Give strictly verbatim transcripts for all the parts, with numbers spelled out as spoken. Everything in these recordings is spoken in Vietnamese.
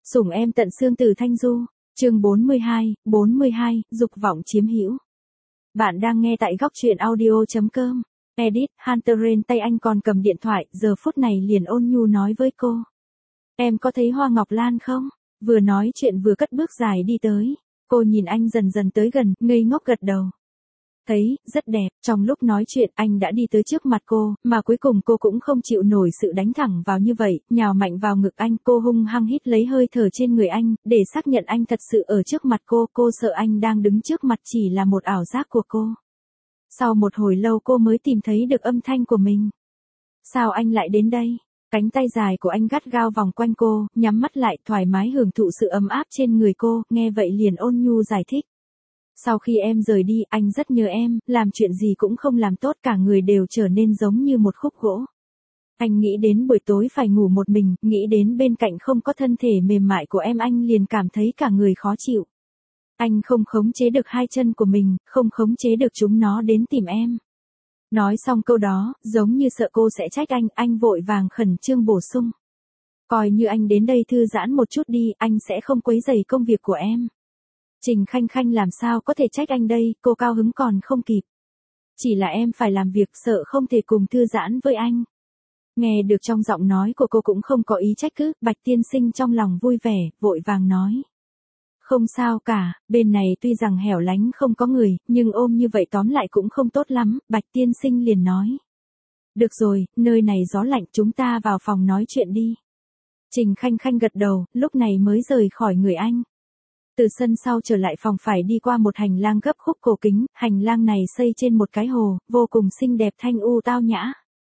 Sủng em tận xương từ Thanh Du, chương bốn mươi hai, bốn mươi hai, dục vọng chiếm hữu. Bạn đang nghe tại góc truyện audio chấm com. Edit, Hunter Rain tay anh còn cầm điện thoại, giờ phút này liền ôn nhu nói với cô. Em có thấy hoa ngọc lan không? Vừa nói chuyện vừa cất bước dài đi tới. Cô nhìn anh dần dần tới gần, ngây ngốc gật đầu. Thấy, rất đẹp, trong lúc nói chuyện anh đã đi tới trước mặt cô, mà cuối cùng cô cũng không chịu nổi sự đánh thẳng vào như vậy, nhào mạnh vào ngực anh, cô hung hăng hít lấy hơi thở trên người anh, để xác nhận anh thật sự ở trước mặt cô, cô sợ anh đang đứng trước mặt chỉ là một ảo giác của cô. Sau một hồi lâu cô mới tìm thấy được âm thanh của mình. Sao anh lại đến đây? Cánh tay dài của anh gắt gao vòng quanh cô, nhắm mắt lại thoải mái hưởng thụ sự ấm áp trên người cô, nghe vậy liền ôn nhu giải thích. Sau khi em rời đi, anh rất nhớ em, làm chuyện gì cũng không làm tốt, cả người đều trở nên giống như một khúc gỗ. Anh nghĩ đến buổi tối phải ngủ một mình, nghĩ đến bên cạnh không có thân thể mềm mại của em, anh liền cảm thấy cả người khó chịu. Anh không khống chế được hai chân của mình, không khống chế được chúng nó đến tìm em. Nói xong câu đó, giống như sợ cô sẽ trách anh, anh vội vàng khẩn trương bổ sung. Coi như anh đến đây thư giãn một chút đi, anh sẽ không quấy rầy công việc của em. Trình Khanh Khanh làm sao có thể trách anh đây, cô cao hứng còn không kịp. Chỉ là em phải làm việc, sợ không thể cùng thư giãn với anh. Nghe được trong giọng nói của cô cũng không có ý trách cứ, Bạch Tiên Sinh trong lòng vui vẻ, vội vàng nói. Không sao cả, bên này tuy rằng hẻo lánh không có người, nhưng ôm như vậy tóm lại cũng không tốt lắm, Bạch Tiên Sinh liền nói. Được rồi, nơi này gió lạnh, chúng ta vào phòng nói chuyện đi. Trình Khanh Khanh gật đầu, lúc này mới rời khỏi người anh. Từ sân sau trở lại phòng phải đi qua một hành lang gấp khúc cổ kính, hành lang này xây trên một cái hồ, vô cùng xinh đẹp thanh u tao nhã.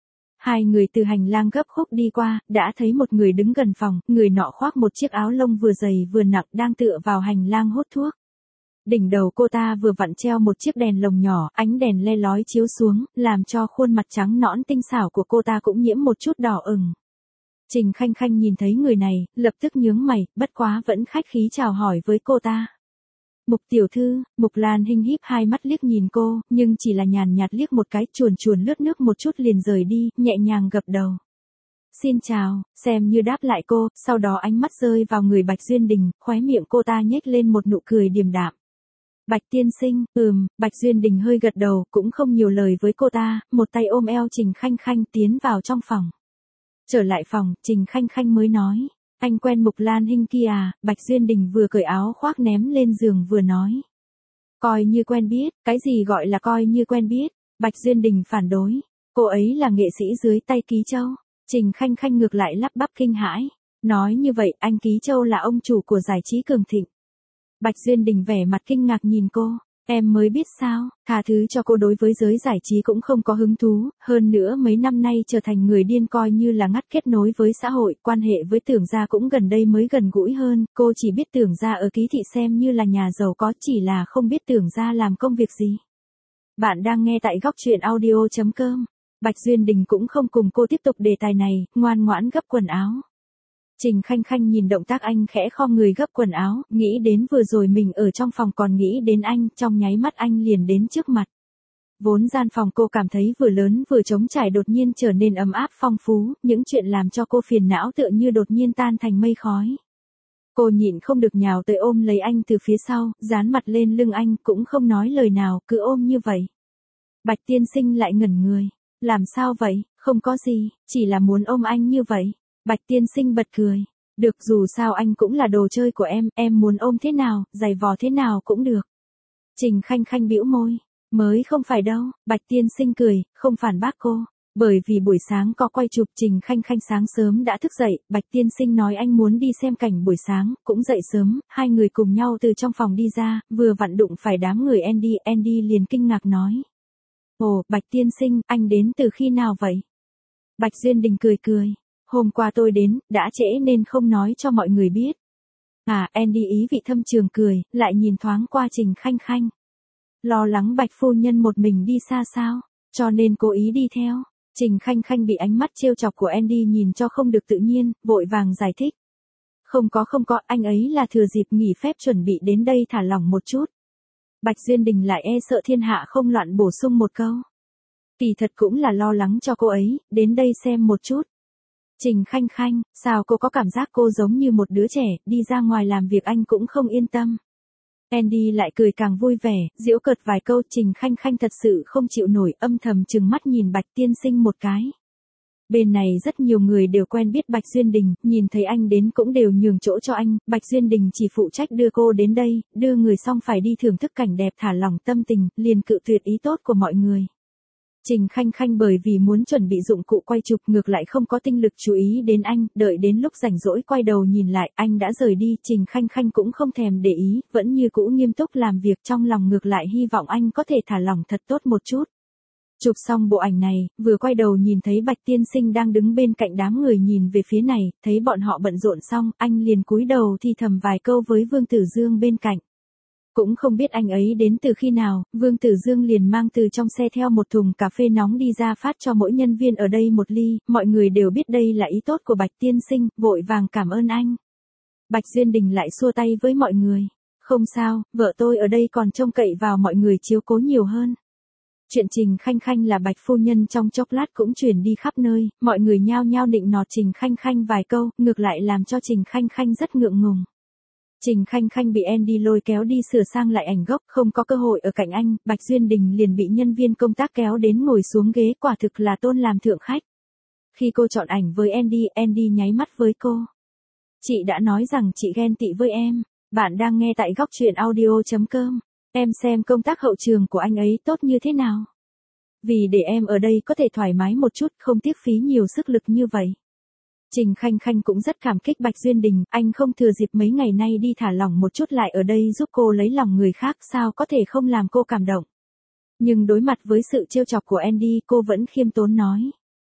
Hai người từ hành lang gấp khúc đi qua, đã thấy một người đứng gần phòng, người nọ khoác một chiếc áo lông vừa dày vừa nặng đang tựa vào hành lang hút thuốc. Đỉnh đầu cô ta vừa vặn treo một chiếc đèn lồng nhỏ, ánh đèn le lói chiếu xuống, làm cho khuôn mặt trắng nõn tinh xảo của cô ta cũng nhiễm một chút đỏ ửng. Trình Khanh Khanh nhìn thấy người này, lập tức nhướng mày, bất quá vẫn khách khí chào hỏi với cô ta. Mục tiểu thư, Mục Lan Hinh híp hai mắt liếc nhìn cô, nhưng chỉ là nhàn nhạt liếc một cái, chuồn chuồn lướt nước một chút liền rời đi, nhẹ nhàng gập đầu. Xin chào, xem như đáp lại cô, sau đó ánh mắt rơi vào người Bạch Duyên Đình, khóe miệng cô ta nhếch lên một nụ cười điềm đạm. Bạch tiên sinh, ừm, Bạch Duyên Đình hơi gật đầu, cũng không nhiều lời với cô ta, một tay ôm eo Trình Khanh Khanh tiến vào trong phòng. Trở lại phòng, Trình Khanh Khanh mới nói, anh quen Mục Lan Hinh kia à, Bạch Duyên Đình vừa cởi áo khoác ném lên giường vừa nói. Coi như quen biết, cái gì gọi là coi như quen biết, Bạch Duyên Đình phản đối, cô ấy là nghệ sĩ dưới tay Ký Châu, Trình Khanh Khanh ngược lại lắp bắp kinh hãi, nói như vậy anh Ký Châu là ông chủ của giải trí cường thịnh. Bạch Duyên Đình vẻ mặt kinh ngạc nhìn cô. Em mới biết sao, tha thứ cho cô đối với giới giải trí cũng không có hứng thú, hơn nữa mấy năm nay trở thành người điên coi như là ngắt kết nối với xã hội, quan hệ với Tưởng gia cũng gần đây mới gần gũi hơn, cô chỉ biết Tưởng gia ở Ký thị xem như là nhà giàu có, chỉ là không biết Tưởng gia làm công việc gì. Bạn đang nghe tại góc truyện audio chấm com. Bạch Duyên Đình cũng không cùng cô tiếp tục đề tài này, ngoan ngoãn gấp quần áo. Trình Khanh Khanh nhìn động tác anh khẽ khom người gấp quần áo, nghĩ đến vừa rồi mình ở trong phòng còn nghĩ đến anh, trong nháy mắt anh liền đến trước mặt. Vốn gian phòng cô cảm thấy vừa lớn vừa trống trải đột nhiên trở nên ấm áp phong phú, những chuyện làm cho cô phiền não tựa như đột nhiên tan thành mây khói. Cô nhịn không được nhào tới ôm lấy anh từ phía sau, dán mặt lên lưng anh, cũng không nói lời nào, cứ ôm như vậy. Bạch tiên sinh lại ngẩn người, làm sao vậy, không có gì, chỉ là muốn ôm anh như vậy. Bạch tiên sinh bật cười. Được, dù sao anh cũng là đồ chơi của em, em muốn ôm thế nào, giày vò thế nào cũng được. Trình Khanh Khanh bĩu môi. Mới không phải đâu, Bạch tiên sinh cười, không phản bác cô. Bởi vì buổi sáng có quay chụp, Trình Khanh Khanh sáng sớm đã thức dậy, Bạch tiên sinh nói anh muốn đi xem cảnh buổi sáng, cũng dậy sớm, hai người cùng nhau từ trong phòng đi ra, vừa vặn đụng phải đám người Andy, Andy liền kinh ngạc nói. Ồ, Bạch tiên sinh, anh đến từ khi nào vậy? Bạch Duyên Đình cười cười. Hôm qua tôi đến, đã trễ nên không nói cho mọi người biết. À, Andy ý vị thâm trường cười, lại nhìn thoáng qua Trình Khanh Khanh. Lo lắng Bạch phu nhân một mình đi xa sao, cho nên cố ý đi theo. Trình Khanh Khanh bị ánh mắt trêu chọc của Andy nhìn cho không được tự nhiên, vội vàng giải thích. Không có không có, anh ấy là thừa dịp nghỉ phép chuẩn bị đến đây thả lỏng một chút. Bạch Duyên Đình lại e sợ thiên hạ không loạn bổ sung một câu. Kỳ thật cũng là lo lắng cho cô ấy, đến đây xem một chút. Trình Khanh Khanh, sao cô có cảm giác cô giống như một đứa trẻ, đi ra ngoài làm việc anh cũng không yên tâm. Andy lại cười càng vui vẻ, giễu cợt vài câu. Trình Khanh Khanh thật sự không chịu nổi, âm thầm trừng mắt nhìn Bạch tiên sinh một cái. Bên này rất nhiều người đều quen biết Bạch Duyên Đình, nhìn thấy anh đến cũng đều nhường chỗ cho anh. Bạch Duyên Đình chỉ phụ trách đưa cô đến đây, đưa người xong phải đi thưởng thức cảnh đẹp thả lỏng tâm tình, liền cự tuyệt ý tốt của mọi người. Trình Khanh Khanh bởi vì muốn chuẩn bị dụng cụ quay chụp ngược lại không có tinh lực chú ý đến anh, đợi đến lúc rảnh rỗi quay đầu nhìn lại, anh đã rời đi. Trình Khanh Khanh cũng không thèm để ý, vẫn như cũ nghiêm túc làm việc, trong lòng ngược lại hy vọng anh có thể thả lỏng thật tốt một chút. Chụp xong bộ ảnh này, vừa quay đầu nhìn thấy Bạch tiên sinh đang đứng bên cạnh đám người nhìn về phía này, thấy bọn họ bận rộn xong, anh liền cúi đầu thì thầm vài câu với Vương Tử Dương bên cạnh. Cũng không biết anh ấy đến từ khi nào, Vương Tử Dương liền mang từ trong xe theo một thùng cà phê nóng đi ra phát cho mỗi nhân viên ở đây một ly, mọi người đều biết đây là ý tốt của Bạch tiên sinh, vội vàng cảm ơn anh. Bạch Duyên Đình lại xua tay với mọi người. Không sao, vợ tôi ở đây còn trông cậy vào mọi người chiếu cố nhiều hơn. Chuyện Trình Khanh Khanh là Bạch phu nhân trong chốc lát cũng truyền đi khắp nơi, mọi người nhao nhao nịnh nọt Trình Khanh Khanh vài câu, ngược lại làm cho Trình Khanh Khanh rất ngượng ngùng. Trình Khanh Khanh bị Andy lôi kéo đi sửa sang lại ảnh gốc, không có cơ hội ở cạnh anh, Bạch Duyên Đình liền bị nhân viên công tác kéo đến ngồi xuống ghế, quả thực là tôn làm thượng khách. Khi cô chọn ảnh với Andy, Andy nháy mắt với cô. Chị đã nói rằng chị ghen tị với em. Bạn đang nghe tại góc truyện audio chấm com. Em xem công tác hậu trường của anh ấy tốt như thế nào. Vì để em ở đây có thể thoải mái một chút, không tiếc phí nhiều sức lực như vậy. Trình Khanh Khanh cũng rất cảm kích Bạch Duyên Đình, anh không thừa dịp mấy ngày nay đi thả lỏng một chút lại ở đây giúp cô lấy lòng người khác, sao có thể không làm cô cảm động. Nhưng đối mặt với sự trêu chọc của Andy, cô vẫn khiêm tốn nói.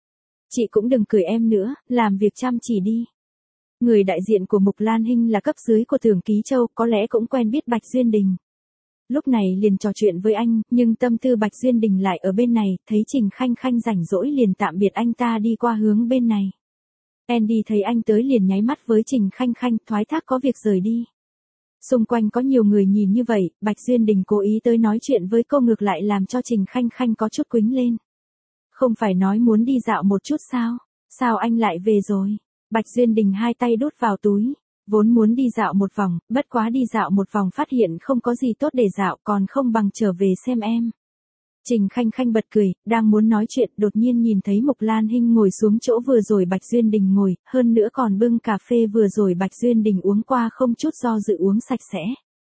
Chị cũng đừng cười em nữa, làm việc chăm chỉ đi. Người đại diện của Mục Lan Hinh là cấp dưới của Tưởng Ký Châu, có lẽ cũng quen biết Bạch Duyên Đình. Lúc này liền trò chuyện với anh, nhưng tâm tư Bạch Duyên Đình lại ở bên này, thấy Trình Khanh Khanh rảnh rỗi liền tạm biệt anh ta đi qua hướng bên này. Andy thấy anh tới liền nháy mắt với Trình Khanh Khanh, thoái thác có việc rời đi. Xung quanh có nhiều người nhìn như vậy, Bạch Duyên Đình cố ý tới nói chuyện với cô ngược lại làm cho Trình Khanh Khanh có chút quĩnh lên. Không phải nói muốn đi dạo một chút sao? Sao anh lại về rồi? Bạch Duyên Đình hai tay đút vào túi. Vốn muốn đi dạo một vòng, bất quá đi dạo một vòng phát hiện không có gì tốt để dạo, còn không bằng trở về xem em. Trình Khanh Khanh bật cười, đang muốn nói chuyện, đột nhiên nhìn thấy Mục Lan Hinh ngồi xuống chỗ vừa rồi Bạch Duyên Đình ngồi, hơn nữa còn bưng cà phê vừa rồi Bạch Duyên Đình uống qua không chút do dự uống sạch sẽ.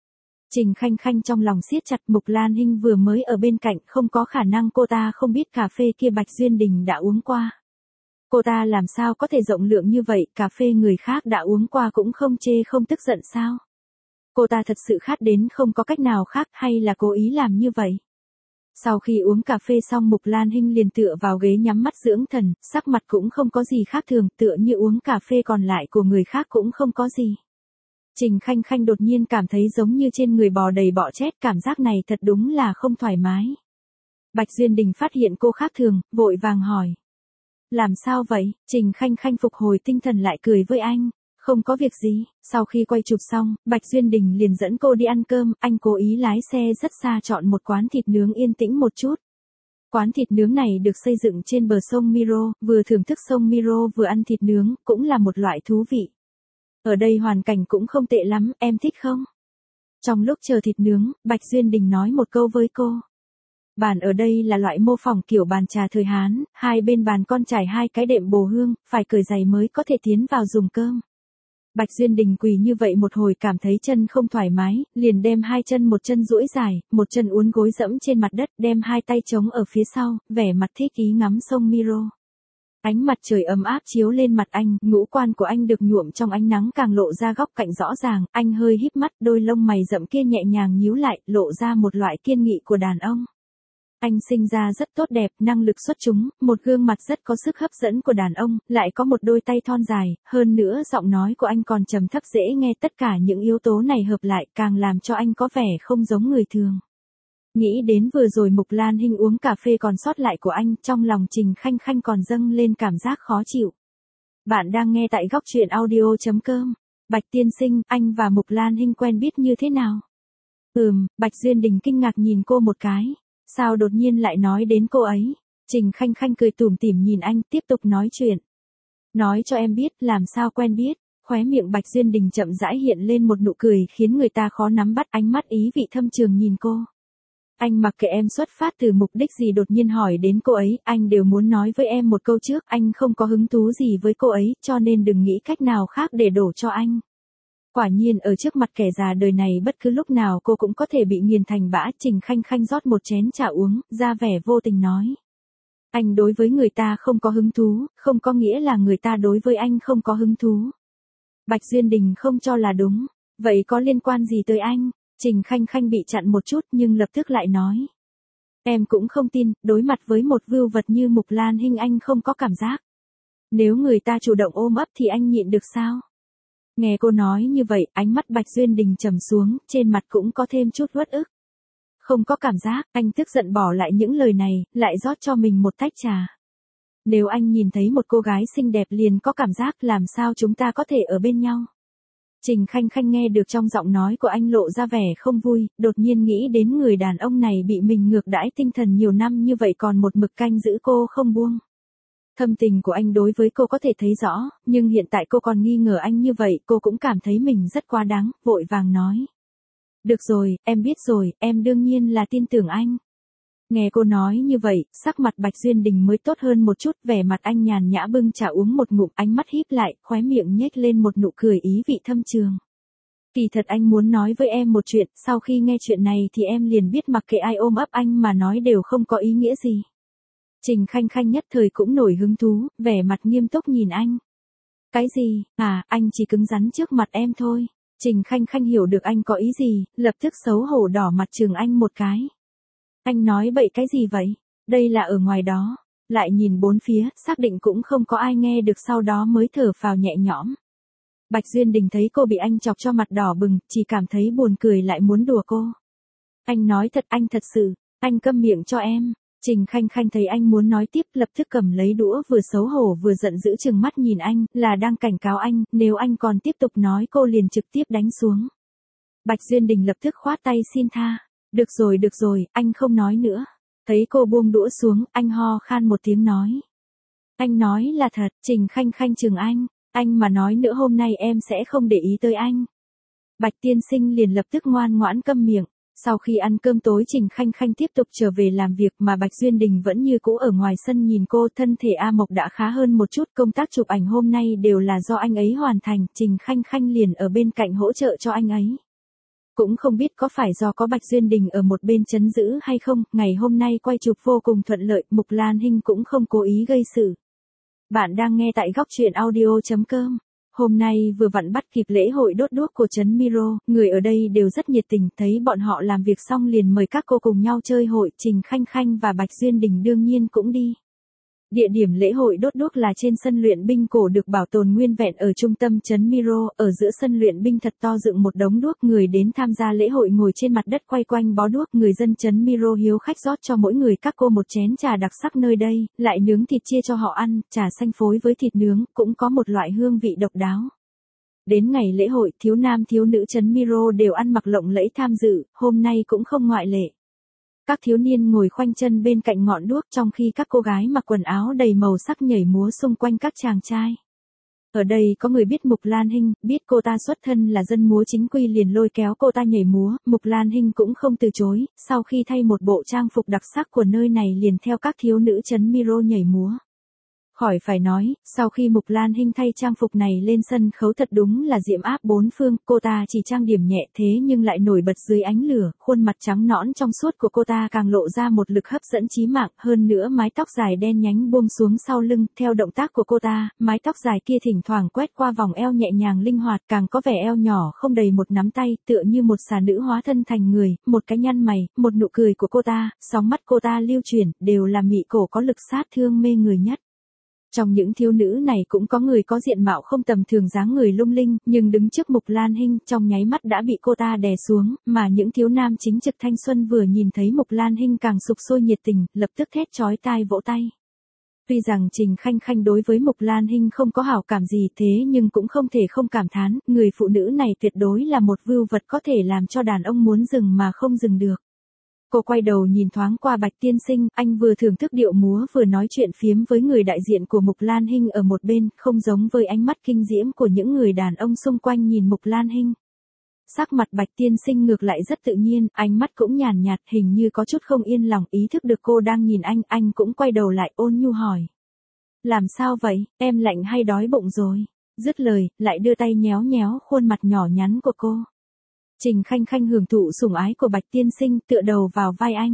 Trình Khanh Khanh trong lòng siết chặt, Mục Lan Hinh vừa mới ở bên cạnh, không có khả năng cô ta không biết cà phê kia Bạch Duyên Đình đã uống qua. Cô ta làm sao có thể rộng lượng như vậy, cà phê người khác đã uống qua cũng không chê không tức giận sao? Cô ta thật sự khát đến không có cách nào khác hay là cố ý làm như vậy? Sau khi uống cà phê xong Mục Lan Hinh liền tựa vào ghế nhắm mắt dưỡng thần, sắc mặt cũng không có gì khác thường, tựa như uống cà phê còn lại của người khác cũng không có gì. Trình Khanh Khanh đột nhiên cảm thấy giống như trên người bò đầy bọ chết, cảm giác này thật đúng là không thoải mái. Bạch Duyên Đình phát hiện cô khác thường, vội vàng hỏi. Làm sao vậy? Trình Khanh Khanh phục hồi tinh thần lại cười với anh. Không có việc gì, sau khi quay chụp xong, Bạch Duyên Đình liền dẫn cô đi ăn cơm, anh cố ý lái xe rất xa chọn một quán thịt nướng yên tĩnh một chút. Quán thịt nướng này được xây dựng trên bờ sông Miro, vừa thưởng thức sông Miro vừa ăn thịt nướng, cũng là một loại thú vị. Ở đây hoàn cảnh cũng không tệ lắm, em thích không? Trong lúc chờ thịt nướng, Bạch Duyên Đình nói một câu với cô. Bàn ở đây là loại mô phỏng kiểu bàn trà thời Hán, hai bên bàn con trải hai cái đệm bồ hương, phải cởi giày mới có thể tiến vào dùng cơm. Bạch Duyên Đình quỳ như vậy một hồi cảm thấy chân không thoải mái, liền đem hai chân một chân duỗi dài, một chân uốn gối dẫm trên mặt đất, đem hai tay trống ở phía sau, vẻ mặt thích ý ngắm sông Miro. Ánh mặt trời ấm áp chiếu lên mặt anh, ngũ quan của anh được nhuộm trong ánh nắng càng lộ ra góc cạnh rõ ràng, anh hơi híp mắt, đôi lông mày rậm kia nhẹ nhàng nhíu lại, lộ ra một loại kiên nghị của đàn ông. Anh sinh ra rất tốt đẹp, năng lực xuất chúng, một gương mặt rất có sức hấp dẫn của đàn ông, lại có một đôi tay thon dài, hơn nữa giọng nói của anh còn trầm thấp dễ nghe, tất cả những yếu tố này hợp lại càng làm cho anh có vẻ không giống người thường. Nghĩ đến vừa rồi Mục Lan Hinh uống cà phê còn sót lại của anh, trong lòng Trình Khanh Khanh còn dâng lên cảm giác khó chịu. Bạn đang nghe tại góc truyện audio chấm com. Bạch tiên sinh, anh và Mục Lan Hinh quen biết như thế nào? Ừm, Bạch Duyên Đình kinh ngạc nhìn cô một cái. Sao đột nhiên lại nói đến cô ấy? Trình Khanh Khanh cười tủm tỉm nhìn anh, tiếp tục nói chuyện. Nói cho em biết, làm sao quen biết. Khóe miệng Bạch Duyên Đình chậm rãi hiện lên một nụ cười khiến người ta khó nắm bắt, ánh mắt ý vị thâm trường nhìn cô. Anh mặc kệ em xuất phát từ mục đích gì đột nhiên hỏi đến cô ấy, anh đều muốn nói với em một câu trước, anh không có hứng thú gì với cô ấy, cho nên đừng nghĩ cách nào khác để đổ cho anh. Quả nhiên ở trước mặt kẻ già đời này bất cứ lúc nào cô cũng có thể bị nghiền thành bã. Trình Khanh Khanh rót một chén trà uống, ra vẻ vô tình nói. Anh đối với người ta không có hứng thú, không có nghĩa là người ta đối với anh không có hứng thú. Bạch Duyên Đình không cho là đúng. Vậy có liên quan gì tới anh? Trình Khanh Khanh bị chặn một chút nhưng lập tức lại nói. Em cũng không tin, đối mặt với một vưu vật như Mục Lan Hinh anh không có cảm giác. Nếu người ta chủ động ôm ấp thì anh nhịn được sao? Nghe cô nói như vậy, ánh mắt Bạch Duyên Đình trầm xuống, trên mặt cũng có thêm chút uất ức. Không có cảm giác, anh tức giận bỏ lại những lời này, lại rót cho mình một tách trà. Nếu anh nhìn thấy một cô gái xinh đẹp liền có cảm giác, làm sao chúng ta có thể ở bên nhau? Trình Khanh Khanh nghe được trong giọng nói của anh lộ ra vẻ không vui, đột nhiên nghĩ đến người đàn ông này bị mình ngược đãi tinh thần nhiều năm như vậy còn một mực canh giữ cô không buông. Thâm tình của anh đối với cô có thể thấy rõ, nhưng hiện tại cô còn nghi ngờ anh như vậy, cô cũng cảm thấy mình rất quá đáng, vội vàng nói. Được rồi, em biết rồi, em đương nhiên là tin tưởng anh. Nghe cô nói như vậy, sắc mặt Bạch Duyên Đình mới tốt hơn một chút, vẻ mặt anh nhàn nhã bưng trà uống một ngụm, ánh mắt híp lại, khóe miệng nhếch lên một nụ cười ý vị thâm trường. Kỳ thật anh muốn nói với em một chuyện, sau khi nghe chuyện này thì em liền biết mặc kệ ai ôm ấp anh mà nói đều không có ý nghĩa gì. Trình Khanh Khanh nhất thời cũng nổi hứng thú, vẻ mặt nghiêm túc nhìn anh. Cái gì, à, anh chỉ cứng rắn trước mặt em thôi. Trình Khanh Khanh hiểu được anh có ý gì, lập tức xấu hổ đỏ mặt chừng anh một cái. Anh nói bậy cái gì vậy? Đây là ở ngoài đó. Lại nhìn bốn phía, xác định cũng không có ai nghe được, sau đó mới thở phào nhẹ nhõm. Bạch Duyên Đình thấy cô bị anh chọc cho mặt đỏ bừng, chỉ cảm thấy buồn cười lại muốn đùa cô. Anh nói thật, anh thật sự, anh câm miệng cho em. Trình Khanh Khanh thấy anh muốn nói tiếp, lập tức cầm lấy đũa, vừa xấu hổ vừa giận dữ trừng mắt nhìn anh, là đang cảnh cáo anh, nếu anh còn tiếp tục nói cô liền trực tiếp đánh xuống. Bạch Duyên Đình lập tức khoát tay xin tha. Được rồi được rồi, anh không nói nữa. Thấy cô buông đũa xuống, anh ho khan một tiếng nói. Anh nói là thật. Trình Khanh Khanh chừng anh. Anh mà nói nữa hôm nay em sẽ không để ý tới anh. Bạch tiên sinh liền lập tức ngoan ngoãn câm miệng. Sau khi ăn cơm tối Trình Khanh Khanh tiếp tục trở về làm việc mà Bạch Duyên Đình vẫn như cũ ở ngoài sân nhìn cô. Thân thể A Mộc đã khá hơn một chút, công tác chụp ảnh hôm nay đều là do anh ấy hoàn thành, Trình Khanh Khanh liền ở bên cạnh hỗ trợ cho anh ấy. Cũng không biết có phải do có Bạch Duyên Đình ở một bên trấn giữ hay không, ngày hôm nay quay chụp vô cùng thuận lợi, Mục Lan Hinh cũng không cố ý gây sự. Bạn đang nghe tại góc truyện audio chấm com. Hôm nay vừa vặn bắt kịp lễ hội đốt đuốc của trấn Miro, người ở đây đều rất nhiệt tình, thấy bọn họ làm việc xong liền mời các cô cùng nhau chơi hội, Trình Khanh Khanh và Bạch Duyên Đình đương nhiên cũng đi. Địa điểm lễ hội đốt đuốc là trên sân luyện binh cổ được bảo tồn nguyên vẹn ở trung tâm trấn Miro, ở giữa sân luyện binh thật to dựng một đống đuốc, người đến tham gia lễ hội ngồi trên mặt đất quay quanh bó đuốc, người dân trấn Miro hiếu khách rót cho mỗi người các cô một chén trà đặc sắc nơi đây, lại nướng thịt chia cho họ ăn, trà xanh phối với thịt nướng, cũng có một loại hương vị độc đáo. Đến ngày lễ hội, thiếu nam thiếu nữ trấn Miro đều ăn mặc lộng lẫy tham dự, hôm nay cũng không ngoại lệ. Các thiếu niên ngồi khoanh chân bên cạnh ngọn đuốc trong khi các cô gái mặc quần áo đầy màu sắc nhảy múa xung quanh các chàng trai. Ở đây có người biết Mục Lan Hinh, biết cô ta xuất thân là dân múa chính quy liền lôi kéo cô ta nhảy múa, Mục Lan Hinh cũng không từ chối, sau khi thay một bộ trang phục đặc sắc của nơi này liền theo các thiếu nữ trấn Miro nhảy múa. Khỏi phải nói, sau khi Mục Lan Hinh thay trang phục này lên sân khấu thật đúng là diễm áp bốn phương, cô ta chỉ trang điểm nhẹ thế nhưng lại nổi bật dưới ánh lửa, khuôn mặt trắng nõn trong suốt của cô ta càng lộ ra một lực hấp dẫn chí mạng, hơn nữa mái tóc dài đen nhánh buông xuống sau lưng, theo động tác của cô ta, mái tóc dài kia thỉnh thoảng quét qua vòng eo nhẹ nhàng linh hoạt, càng có vẻ eo nhỏ không đầy một nắm tay, tựa như một xà nữ hóa thân thành người, một cái nhăn mày, một nụ cười của cô ta, sóng mắt cô ta lưu chuyển, đều là mị cổ có lực sát thương mê người nhất. Trong những thiếu nữ này cũng có người có diện mạo không tầm thường dáng người lung linh, nhưng đứng trước Mục Lan Hinh trong nháy mắt đã bị cô ta đè xuống, mà những thiếu nam chính trực thanh xuân vừa nhìn thấy Mục Lan Hinh càng sục sôi nhiệt tình, lập tức thét chói tai vỗ tay. Tuy rằng Trình Khanh Khanh đối với Mục Lan Hinh không có hảo cảm gì thế nhưng cũng không thể không cảm thán, người phụ nữ này tuyệt đối là một vưu vật có thể làm cho đàn ông muốn dừng mà không dừng được. Cô quay đầu nhìn thoáng qua Bạch tiên sinh, anh vừa thưởng thức điệu múa vừa nói chuyện phiếm với người đại diện của Mục Lan Hinh ở một bên, không giống với ánh mắt kinh diễm của những người đàn ông xung quanh nhìn Mục Lan Hinh. Sắc mặt Bạch tiên sinh ngược lại rất tự nhiên, ánh mắt cũng nhàn nhạt, hình như có chút không yên lòng, ý thức được cô đang nhìn anh, anh cũng quay đầu lại ôn nhu hỏi. Làm sao vậy, em lạnh hay đói bụng rồi? Dứt lời, lại đưa tay nhéo nhéo khuôn mặt nhỏ nhắn của cô. Trình Khanh Khanh hưởng thụ sủng ái của Bạch tiên sinh, tựa đầu vào vai anh.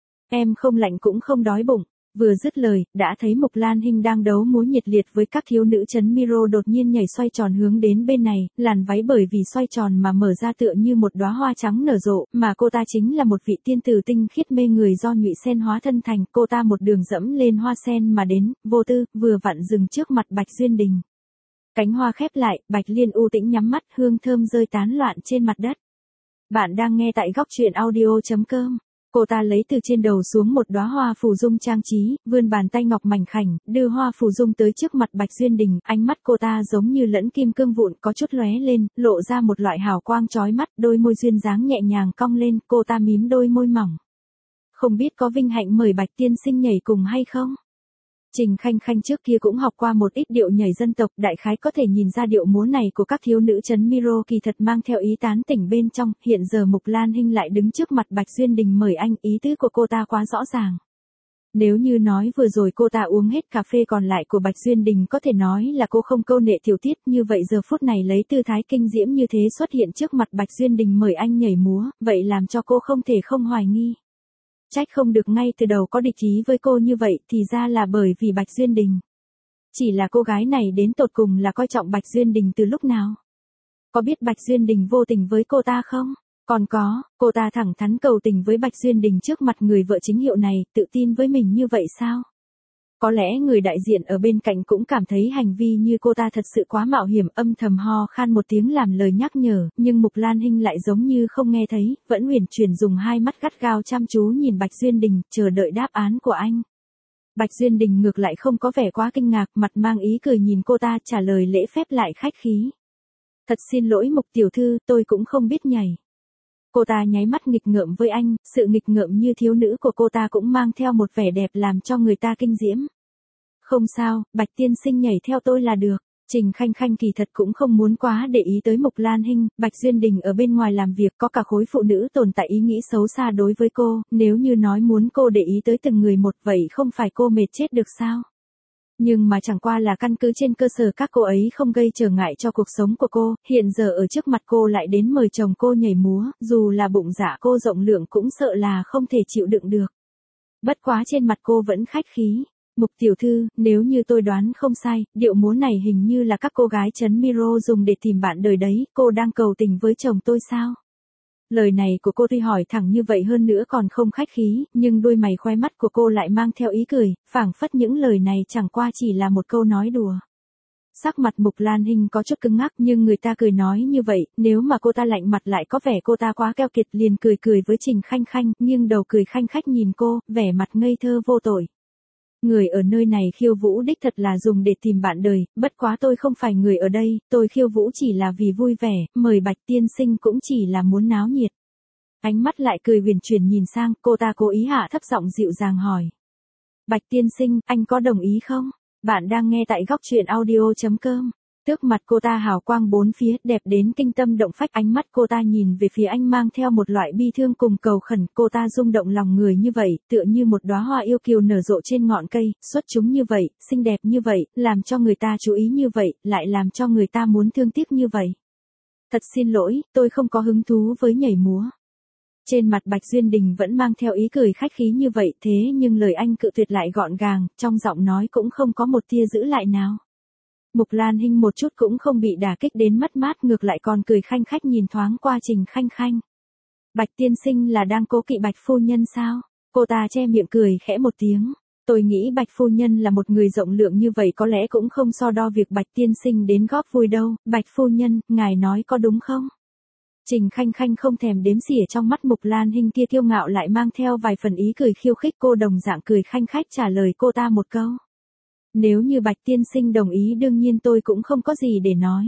Em không lạnh cũng không đói bụng. Vừa dứt lời, đã thấy Mục Lan Hinh đang đấu múa nhiệt liệt với các thiếu nữ trấn Miro đột nhiên nhảy xoay tròn hướng đến bên này, làn váy bởi vì xoay tròn mà mở ra tựa như một đóa hoa trắng nở rộ, mà cô ta chính là một vị tiên tử tinh khiết mê người do nhụy sen hóa thân thành, cô ta một đường dẫm lên hoa sen mà đến, vô tư, vừa vặn dừng trước mặt Bạch Duyên Đình. Cánh hoa khép lại, Bạch Liên u tĩnh nhắm mắt, hương thơm rơi tán loạn trên mặt đất. Bạn đang nghe tại góc truyện audio chấm com. Cô ta lấy từ trên đầu xuống một đóa hoa phù dung trang trí, vươn bàn tay ngọc mảnh khảnh, đưa hoa phù dung tới trước mặt Bạch Duyên Đình, ánh mắt cô ta giống như lẫn kim cương vụn có chút lóe lên, lộ ra một loại hào quang chói mắt, đôi môi duyên dáng nhẹ nhàng cong lên, cô ta mím đôi môi mỏng. Không biết có vinh hạnh mời Bạch tiên sinh nhảy cùng hay không? Trình Khanh Khanh trước kia cũng học qua một ít điệu nhảy dân tộc, đại khái có thể nhìn ra điệu múa này của các thiếu nữ trấn Miro kỳ thật mang theo ý tán tỉnh bên trong, hiện giờ Mục Lan Hinh lại đứng trước mặt Bạch Duyên Đình mời anh, ý tứ của cô ta quá rõ ràng. Nếu như nói vừa rồi cô ta uống hết cà phê còn lại của Bạch Duyên Đình có thể nói là cô không câu nệ tiểu tiết, như vậy giờ phút này lấy tư thái kinh diễm như thế xuất hiện trước mặt Bạch Duyên Đình mời anh nhảy múa, vậy làm cho cô không thể không hoài nghi. Trách không được ngay từ đầu có địch ý với cô như vậy, thì ra là bởi vì Bạch Duyên Đình. Chỉ là cô gái này đến tột cùng là coi trọng Bạch Duyên Đình từ lúc nào? Có biết Bạch Duyên Đình vô tình với cô ta không? Còn có, cô ta thẳng thắn cầu tình với Bạch Duyên Đình trước mặt người vợ chính hiệu này, tự tin với mình như vậy sao? Có lẽ người đại diện ở bên cạnh cũng cảm thấy hành vi như cô ta thật sự quá mạo hiểm, âm thầm ho khan một tiếng làm lời nhắc nhở, nhưng Mục Lan Hinh lại giống như không nghe thấy, vẫn uyển chuyển dùng hai mắt gắt gao chăm chú nhìn Bạch Duyên Đình, chờ đợi đáp án của anh. Bạch Duyên Đình ngược lại không có vẻ quá kinh ngạc, mặt mang ý cười nhìn cô ta, trả lời lễ phép lại khách khí. Thật xin lỗi Mục tiểu thư, tôi cũng không biết nhảy. Cô ta nháy mắt nghịch ngợm với anh, sự nghịch ngợm như thiếu nữ của cô ta cũng mang theo một vẻ đẹp làm cho người ta kinh diễm. Không sao, Bạch tiên sinh nhảy theo tôi là được. Trình Khanh Khanh kỳ thật cũng không muốn quá để ý tới Mục Lan Hinh, Bạch Duyên Đình ở bên ngoài làm việc có cả khối phụ nữ tồn tại ý nghĩ xấu xa đối với cô, nếu như nói muốn cô để ý tới từng người một vậy không phải cô mệt chết được sao? Nhưng mà chẳng qua là căn cứ trên cơ sở các cô ấy không gây trở ngại cho cuộc sống của cô, hiện giờ ở trước mặt cô lại đến mời chồng cô nhảy múa, dù là bụng dạ cô rộng lượng cũng sợ là không thể chịu đựng được. Bất quá trên mặt cô vẫn khách khí. Mục tiểu thư, nếu như tôi đoán không sai, điệu múa này hình như là các cô gái trấn Miro dùng để tìm bạn đời đấy, cô đang cầu tình với chồng tôi sao? Lời này của cô tuy hỏi thẳng như vậy hơn nữa còn không khách khí, nhưng đôi mày khoe mắt của cô lại mang theo ý cười, phảng phất những lời này chẳng qua chỉ là một câu nói đùa. Sắc mặt Mục Lan Hinh có chút cứng ngắc nhưng người ta cười nói như vậy, nếu mà cô ta lạnh mặt lại có vẻ cô ta quá keo kiệt liền cười cười với Trình Khanh Khanh, nghiêng đầu cười khanh khách nhìn cô, vẻ mặt ngây thơ vô tội. Người ở nơi này khiêu vũ đích thật là dùng để tìm bạn đời, bất quá tôi không phải người ở đây, tôi khiêu vũ chỉ là vì vui vẻ, mời Bạch tiên sinh cũng chỉ là muốn náo nhiệt. Ánh mắt lại cười huyền chuyển nhìn sang, cô ta cố ý hạ thấp giọng dịu dàng hỏi. Bạch tiên sinh, anh có đồng ý không? Bạn đang nghe tại góc truyện audio chấm com. Trước mặt cô ta hào quang bốn phía, đẹp đến kinh tâm động phách, ánh mắt cô ta nhìn về phía anh mang theo một loại bi thương cùng cầu khẩn, cô ta rung động lòng người như vậy, tựa như một đóa hoa yêu kiều nở rộ trên ngọn cây, xuất chúng như vậy, xinh đẹp như vậy, làm cho người ta chú ý như vậy, lại làm cho người ta muốn thương tiếc như vậy. Thật xin lỗi, tôi không có hứng thú với nhảy múa. Trên mặt Bạch Duyên Đình vẫn mang theo ý cười khách khí như vậy, thế nhưng lời anh cự tuyệt lại gọn gàng, trong giọng nói cũng không có một tia giữ lại nào. Mục Lan Hinh một chút cũng không bị đả kích đến mất mát, ngược lại còn cười khanh khách nhìn thoáng qua Trình Khanh Khanh. Bạch tiên sinh là đang cố kỵ Bạch phu nhân sao? Cô ta che miệng cười khẽ một tiếng. Tôi nghĩ Bạch phu nhân là một người rộng lượng như vậy có lẽ cũng không so đo việc Bạch tiên sinh đến góp vui đâu. Bạch phu nhân, ngài nói có đúng không? Trình Khanh Khanh không thèm đếm xỉa, trong mắt Mục Lan Hinh kia kiêu ngạo lại mang theo vài phần ý cười khiêu khích, cô đồng dạng cười khanh khách trả lời cô ta một câu. Nếu như Bạch tiên sinh đồng ý đương nhiên tôi cũng không có gì để nói.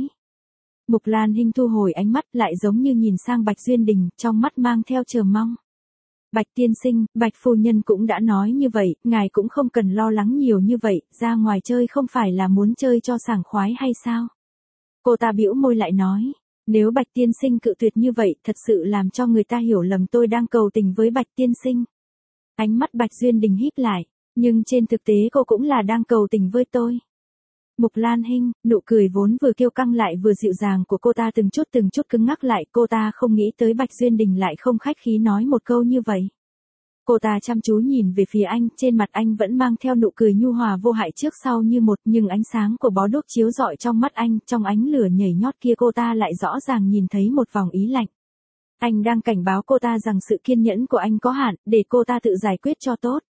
Mục Lan Hinh thu hồi ánh mắt lại giống như nhìn sang Bạch Duyên Đình, trong mắt mang theo chờ mong. Bạch tiên sinh, Bạch phu nhân cũng đã nói như vậy, ngài cũng không cần lo lắng nhiều như vậy, ra ngoài chơi không phải là muốn chơi cho sảng khoái hay sao? Cô ta bĩu môi lại nói, nếu Bạch tiên sinh cự tuyệt như vậy, thật sự làm cho người ta hiểu lầm tôi đang cầu tình với Bạch tiên sinh. Ánh mắt Bạch Duyên Đình híp lại, nhưng trên thực tế cô cũng là đang cầu tình với tôi. Mục Lan Hinh, nụ cười vốn vừa kiêu căng lại vừa dịu dàng của cô ta từng chút từng chút cứng ngắc lại, cô ta không nghĩ tới Bạch Duyên Đình lại không khách khí nói một câu như vậy. Cô ta chăm chú nhìn về phía anh, trên mặt anh vẫn mang theo nụ cười nhu hòa vô hại trước sau như một, nhưng ánh sáng của bó đuốc chiếu rọi trong mắt anh, trong ánh lửa nhảy nhót kia cô ta lại rõ ràng nhìn thấy một vòng ý lạnh. Anh đang cảnh báo cô ta rằng sự kiên nhẫn của anh có hạn, để cô ta tự giải quyết cho tốt.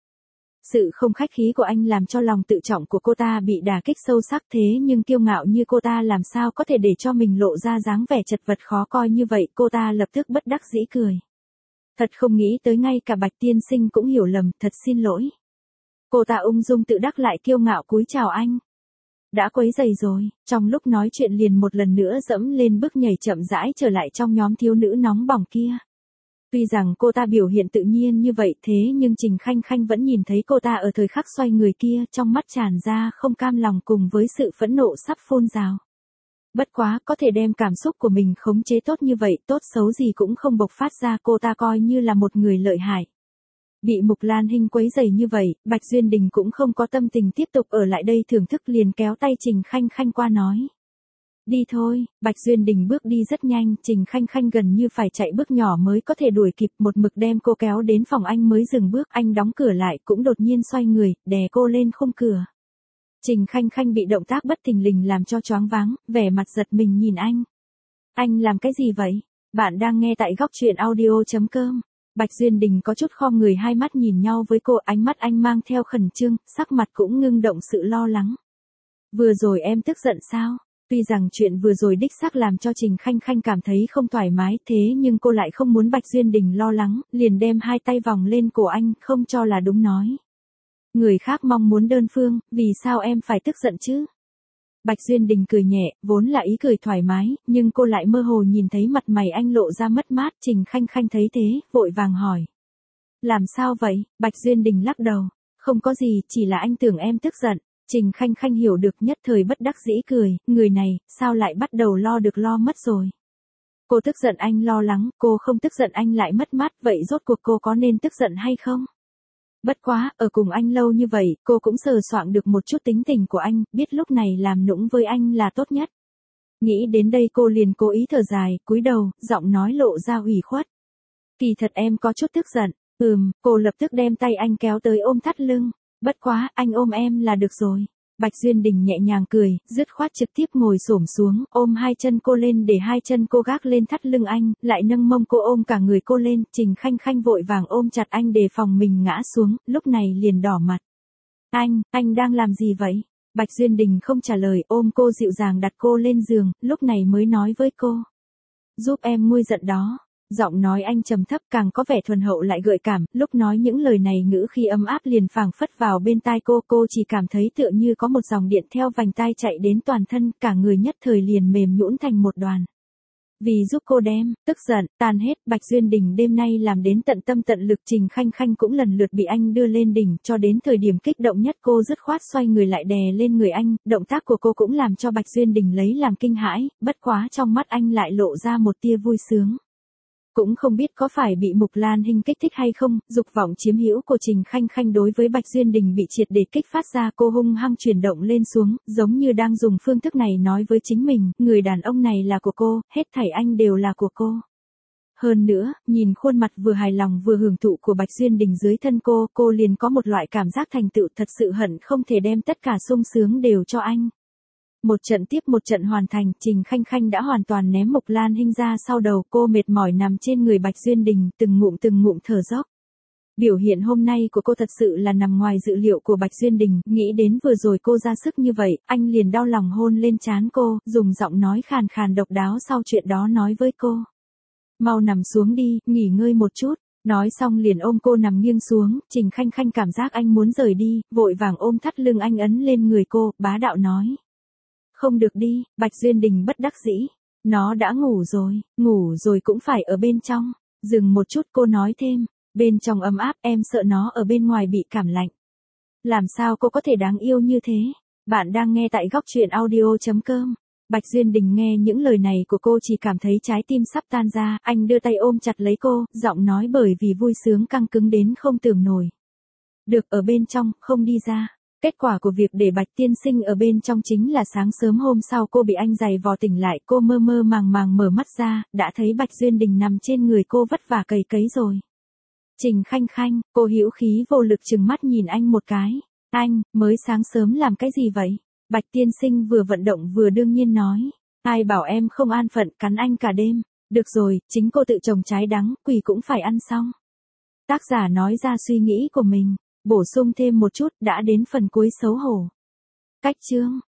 Sự không khách khí của anh làm cho lòng tự trọng của cô ta bị đả kích sâu sắc, thế nhưng kiêu ngạo như cô ta làm sao có thể để cho mình lộ ra dáng vẻ chật vật khó coi như vậy, cô ta lập tức bất đắc dĩ cười. Thật không nghĩ tới ngay cả Bạch tiên sinh cũng hiểu lầm, thật xin lỗi. Cô ta ung dung tự đắc lại kiêu ngạo cúi chào anh. Đã quấy rầy rồi, trong lúc nói chuyện liền một lần nữa dẫm lên bước nhảy chậm rãi trở lại trong nhóm thiếu nữ nóng bỏng kia. Tuy rằng cô ta biểu hiện tự nhiên như vậy thế nhưng Trình Khanh Khanh vẫn nhìn thấy cô ta ở thời khắc xoay người kia, trong mắt tràn ra không cam lòng cùng với sự phẫn nộ sắp phun rào. Bất quá, có thể đem cảm xúc của mình khống chế tốt như vậy, tốt xấu gì cũng không bộc phát ra, cô ta coi như là một người lợi hại. Bị Mục Lan Hinh quấy rầy như vậy, Bạch Duyên Đình cũng không có tâm tình tiếp tục ở lại đây thưởng thức, liền kéo tay Trình Khanh Khanh qua nói. Đi thôi, Bạch Duyên Đình bước đi rất nhanh, Trình Khanh Khanh gần như phải chạy bước nhỏ mới có thể đuổi kịp, một mực đem cô kéo đến phòng anh mới dừng bước, anh đóng cửa lại cũng đột nhiên xoay người, đè cô lên khung cửa. Trình Khanh Khanh bị động tác bất thình lình làm cho choáng váng, vẻ mặt giật mình nhìn anh. Anh làm cái gì vậy? Bạn đang nghe tại góc truyện audio chấm com. Bạch Duyên Đình có chút khom người, hai mắt nhìn nhau với cô, ánh mắt anh mang theo khẩn trương, sắc mặt cũng ngưng động sự lo lắng. Vừa rồi em tức giận sao? Tuy rằng chuyện vừa rồi đích xác làm cho Trình Khanh Khanh cảm thấy không thoải mái, thế nhưng cô lại không muốn Bạch Duyên Đình lo lắng, liền đem hai tay vòng lên cổ anh, không cho là đúng nói. Người khác mong muốn đơn phương, vì sao em phải tức giận chứ? Bạch Duyên Đình cười nhẹ, vốn là ý cười thoải mái, nhưng cô lại mơ hồ nhìn thấy mặt mày anh lộ ra mất mát, Trình Khanh Khanh thấy thế, vội vàng hỏi. Làm sao vậy? Bạch Duyên Đình lắc đầu. Không có gì, chỉ là anh tưởng em tức giận. Trình Khanh Khanh hiểu được, nhất thời bất đắc dĩ cười, người này, sao lại bắt đầu lo được lo mất rồi. Cô tức giận anh lo lắng, cô không tức giận anh lại mất mát, vậy rốt cuộc cô có nên tức giận hay không? Bất quá, ở cùng anh lâu như vậy, cô cũng sờ soạng được một chút tính tình của anh, biết lúc này làm nũng với anh là tốt nhất. Nghĩ đến đây cô liền cố ý thở dài, cúi đầu, giọng nói lộ ra ủy khuất. Kỳ thật em có chút tức giận, ừm, cô lập tức đem tay anh kéo tới ôm thắt lưng. Bất quá, anh ôm em là được rồi. Bạch Duyên Đình nhẹ nhàng cười, dứt khoát trực tiếp ngồi xổm xuống, ôm hai chân cô lên để hai chân cô gác lên thắt lưng anh, lại nâng mông cô ôm cả người cô lên, Trình Khanh Khanh vội vàng ôm chặt anh đề phòng mình ngã xuống, lúc này liền đỏ mặt. Anh, anh đang làm gì vậy? Bạch Duyên Đình không trả lời, ôm cô dịu dàng đặt cô lên giường, lúc này mới nói với cô. Giúp em nguôi giận đó. Giọng nói anh trầm thấp càng có vẻ thuần hậu lại gợi cảm, lúc nói những lời này ngữ khi ấm áp liền phảng phất vào bên tai cô, cô chỉ cảm thấy tựa như có một dòng điện theo vành tai chạy đến toàn thân, cả người nhất thời liền mềm nhũn thành một đoàn. Vì giúp cô đem, tức giận, tan hết, Bạch Duyên Đình đêm nay làm đến tận tâm tận lực, Trình Khanh Khanh cũng lần lượt bị anh đưa lên đỉnh, cho đến thời điểm kích động nhất cô dứt khoát xoay người lại đè lên người anh, động tác của cô cũng làm cho Bạch Duyên Đình lấy làm kinh hãi, bất quá trong mắt anh lại lộ ra một tia vui sướng. Cũng không biết có phải bị Mục Lan Hinh kích thích hay không, dục vọng chiếm hữu của Trình Khanh Khanh đối với Bạch Duyên Đình bị triệt để kích phát ra, cô hung hăng chuyển động lên xuống, giống như đang dùng phương thức này nói với chính mình, người đàn ông này là của cô, hết thảy anh đều là của cô. Hơn nữa, nhìn khuôn mặt vừa hài lòng vừa hưởng thụ của Bạch Duyên Đình dưới thân cô, cô liền có một loại cảm giác thành tựu, thật sự hận không thể đem tất cả sung sướng đều cho anh. Một trận tiếp một trận hoàn thành, Trình Khanh Khanh đã hoàn toàn ném Mục Lan Hinh ra sau đầu, cô mệt mỏi nằm trên người Bạch Duyên Đình, từng ngụm từng ngụm thở dốc. Biểu hiện hôm nay của cô thật sự là nằm ngoài dự liệu của Bạch Duyên Đình, nghĩ đến vừa rồi cô ra sức như vậy, anh liền đau lòng hôn lên trán cô, dùng giọng nói khàn khàn độc đáo sau chuyện đó nói với cô. Mau nằm xuống đi, nghỉ ngơi một chút. Nói xong liền ôm cô nằm nghiêng xuống, Trình Khanh Khanh cảm giác anh muốn rời đi, vội vàng ôm thắt lưng anh ấn lên người cô, bá đạo nói. Không được đi, Bạch Duyên Đình bất đắc dĩ. Nó đã ngủ rồi, ngủ rồi cũng phải ở bên trong. Dừng một chút cô nói thêm, Bên trong ấm áp, em sợ nó ở bên ngoài bị cảm lạnh. Làm sao cô có thể đáng yêu như thế? Bạn đang nghe tại góc truyện audio.com. Bạch Duyên Đình nghe những lời này của cô chỉ cảm thấy trái tim sắp tan ra, anh đưa tay ôm chặt lấy cô, giọng nói bởi vì vui sướng căng cứng đến không tưởng nổi. Được ở bên trong, không đi ra. Kết quả của việc để Bạch tiên sinh ở bên trong chính là sáng sớm hôm sau cô bị anh giày vò tỉnh lại, cô mơ mơ màng màng mở mắt ra, đã thấy Bạch Duyên Đình nằm trên người cô vất vả cày cấy rồi. Trình Khanh Khanh, cô hữu khí vô lực trừng mắt nhìn anh một cái. Anh, mới sáng sớm làm cái gì vậy? Bạch tiên sinh vừa vận động vừa đương nhiên nói. Ai bảo em không an phận cắn anh cả đêm. Được rồi, chính cô tự trồng trái đắng, quỷ cũng phải ăn xong. Tác giả nói ra suy nghĩ của mình, bổ sung thêm một chút, đã đến phần cuối xấu hổ. Cách chương.